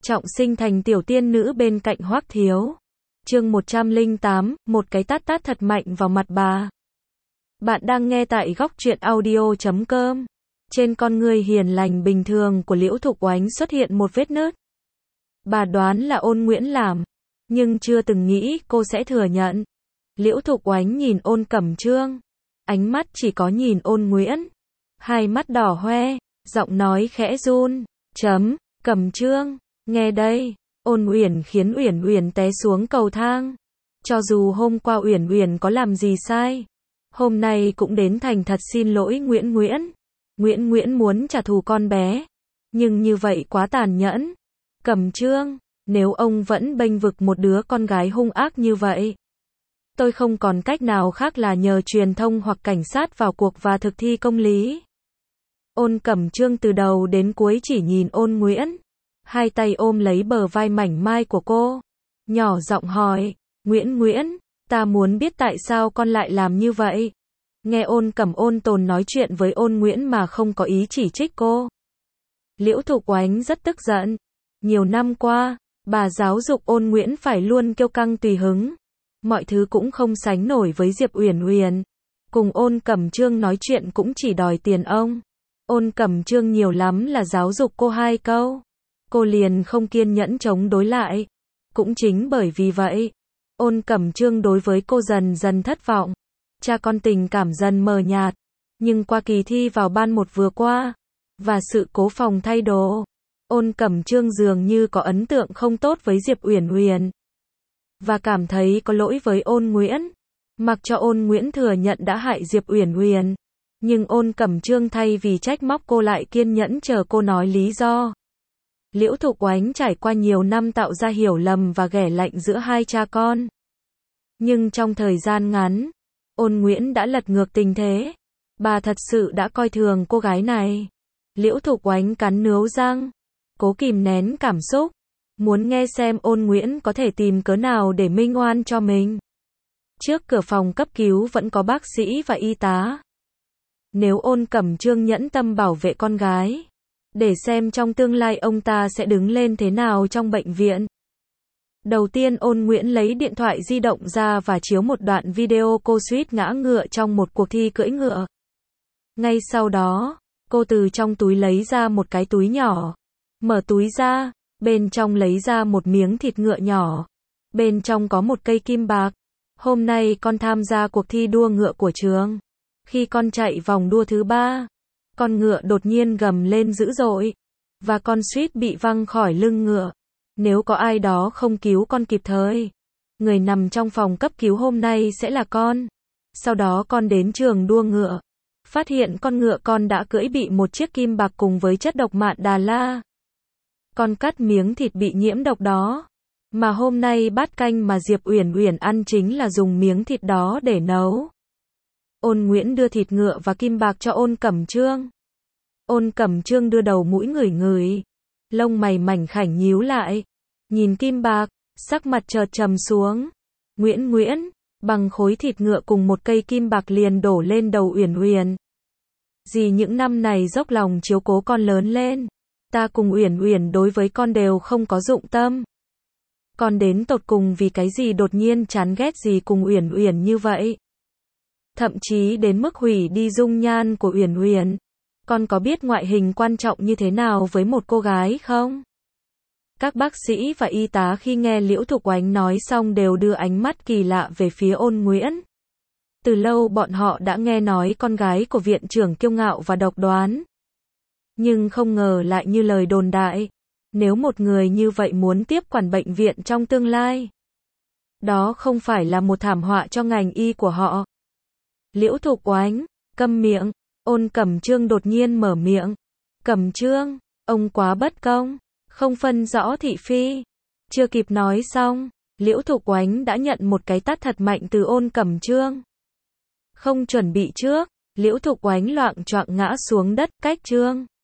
trọng sinh thành tiểu tiên nữ bên cạnh Hoắc Thiếu. Chương 108, một cái tát tát thật mạnh vào mặt bà. Bạn đang nghe tại góc truyện audio.com. Trên con người hiền lành bình thường của Liễu Thục Oánh xuất hiện một vết nứt. Bà đoán là Ôn Nguyễn làm, nhưng chưa từng nghĩ cô sẽ thừa nhận. Liễu Thục Oánh nhìn Ôn Cẩm Trương, ánh mắt chỉ có nhìn Ôn Nguyễn. Hai mắt đỏ hoe, giọng nói khẽ run. Cẩm Trương, nghe đây. Ôn Uyển khiến Uyển Uyển té xuống cầu thang. Cho dù hôm qua Uyển Uyển có làm gì sai, hôm nay cũng đến thành thật xin lỗi Nguyễn Nguyễn. Nguyễn Nguyễn muốn trả thù con bé, nhưng như vậy quá tàn nhẫn. Cẩm Trương, nếu ông vẫn bênh vực một đứa con gái hung ác như vậy, tôi không còn cách nào khác là nhờ truyền thông hoặc cảnh sát vào cuộc và thực thi công lý. Ôn Cẩm Trương từ đầu đến cuối chỉ nhìn Ôn Nguyễn, hai tay ôm lấy bờ vai mảnh mai của cô, nhỏ giọng hỏi, Nguyễn Nguyễn, ta muốn biết tại sao con lại làm như vậy. Nghe Ôn Cẩm ôn tồn nói chuyện với Ôn Nguyễn mà không có ý chỉ trích cô, Liễu Thục Oánh rất tức giận. Nhiều năm qua, bà giáo dục Ôn Nguyễn phải luôn kiêu căng tùy hứng, mọi thứ cũng không sánh nổi với Diệp Uyển Uyển. Cùng Ôn Cẩm Trương nói chuyện cũng chỉ đòi tiền ông. Ôn Cẩm Trương nhiều lắm là giáo dục cô 2 câu, cô liền không kiên nhẫn chống đối lại. Cũng chính bởi vì vậy, Ôn Cẩm Trương đối với cô dần dần thất vọng. Cha con tình cảm dần mờ nhạt. Nhưng qua kỳ thi vào ban 1 vừa qua, và sự cố phòng thay đồ, Ôn Cẩm Trương dường như có ấn tượng không tốt với Diệp Uyển Uyển, và cảm thấy có lỗi với Ôn Nguyễn. Mặc cho Ôn Nguyễn thừa nhận đã hại Diệp Uyển Uyển, nhưng Ôn Cẩm Trương thay vì trách móc cô lại kiên nhẫn chờ cô nói lý do. Liễu Thục Oánh trải qua nhiều năm tạo ra hiểu lầm và ghẻ lạnh giữa hai cha con. Nhưng trong thời gian ngắn, Ôn Nguyễn đã lật ngược tình thế. Bà thật sự đã coi thường cô gái này. Liễu Thục Oánh cắn nướu răng, cố kìm nén cảm xúc, muốn nghe xem Ôn Nguyễn có thể tìm cớ nào để minh oan cho mình. Trước cửa phòng cấp cứu vẫn có bác sĩ và y tá. Nếu Ôn Cẩm Trương nhẫn tâm bảo vệ con gái, để xem trong tương lai ông ta sẽ đứng lên thế nào trong bệnh viện. Đầu tiên Ôn Nguyễn lấy điện thoại di động ra và chiếu một đoạn video cô suýt ngã ngựa trong một cuộc thi cưỡi ngựa. Ngay sau đó, cô từ trong túi lấy ra một cái túi nhỏ. Mở túi ra, bên trong lấy ra một miếng thịt ngựa nhỏ. Bên trong có một cây kim bạc. Hôm nay con tham gia cuộc thi đua ngựa của trường. Khi con chạy vòng đua thứ 3, con ngựa đột nhiên gầm lên dữ dội, và con suýt bị văng khỏi lưng ngựa. Nếu có ai đó không cứu con kịp thời, người nằm trong phòng cấp cứu hôm nay sẽ là con. Sau đó con đến trường đua ngựa, phát hiện con ngựa con đã cưỡi bị một chiếc kim bạc cùng với chất độc mạn Đà La. Con cắt miếng thịt bị nhiễm độc đó, mà hôm nay bát canh mà Diệp Uyển Uyển ăn chính là dùng miếng thịt đó để nấu. Ôn Nguyễn đưa thịt ngựa và kim bạc cho Ôn Cẩm Trương. Ôn Cẩm Trương đưa đầu mũi ngửi ngửi, lông mày mảnh khảnh nhíu lại, nhìn kim bạc, sắc mặt chợt trầm xuống. Nguyễn Nguyễn, bằng khối thịt ngựa cùng một cây kim bạc liền đổ lên đầu Uyển Uyển. Dì những năm này dốc lòng chiếu cố con lớn lên, ta cùng Uyển Uyển đối với con đều không có dụng tâm. Con đến tột cùng vì cái gì đột nhiên chán ghét dì cùng Uyển Uyển như vậy? Thậm chí đến mức hủy đi dung nhan của Uyển Uyển. Con có biết ngoại hình quan trọng như thế nào với một cô gái không? Các bác sĩ và y tá khi nghe Liễu Thục Oánh nói xong đều đưa ánh mắt kỳ lạ về phía Ôn Nguyễn. Từ lâu bọn họ đã nghe nói con gái của viện trưởng kiêu ngạo và độc đoán. Nhưng không ngờ lại như lời đồn đại. Nếu một người như vậy muốn tiếp quản bệnh viện trong tương lai, đó không phải là một thảm họa cho ngành y của họ. Liễu Thục Oánh, câm miệng. Ôn Cẩm Trương đột nhiên mở miệng. Cẩm Trương, ông quá bất công, không phân rõ thị phi. Chưa kịp nói xong, Liễu Thục Oánh đã nhận một cái tát thật mạnh từ Ôn Cẩm Trương. Không chuẩn bị trước, Liễu Thục Oánh loạng choạng ngã xuống đất. Cách Trương,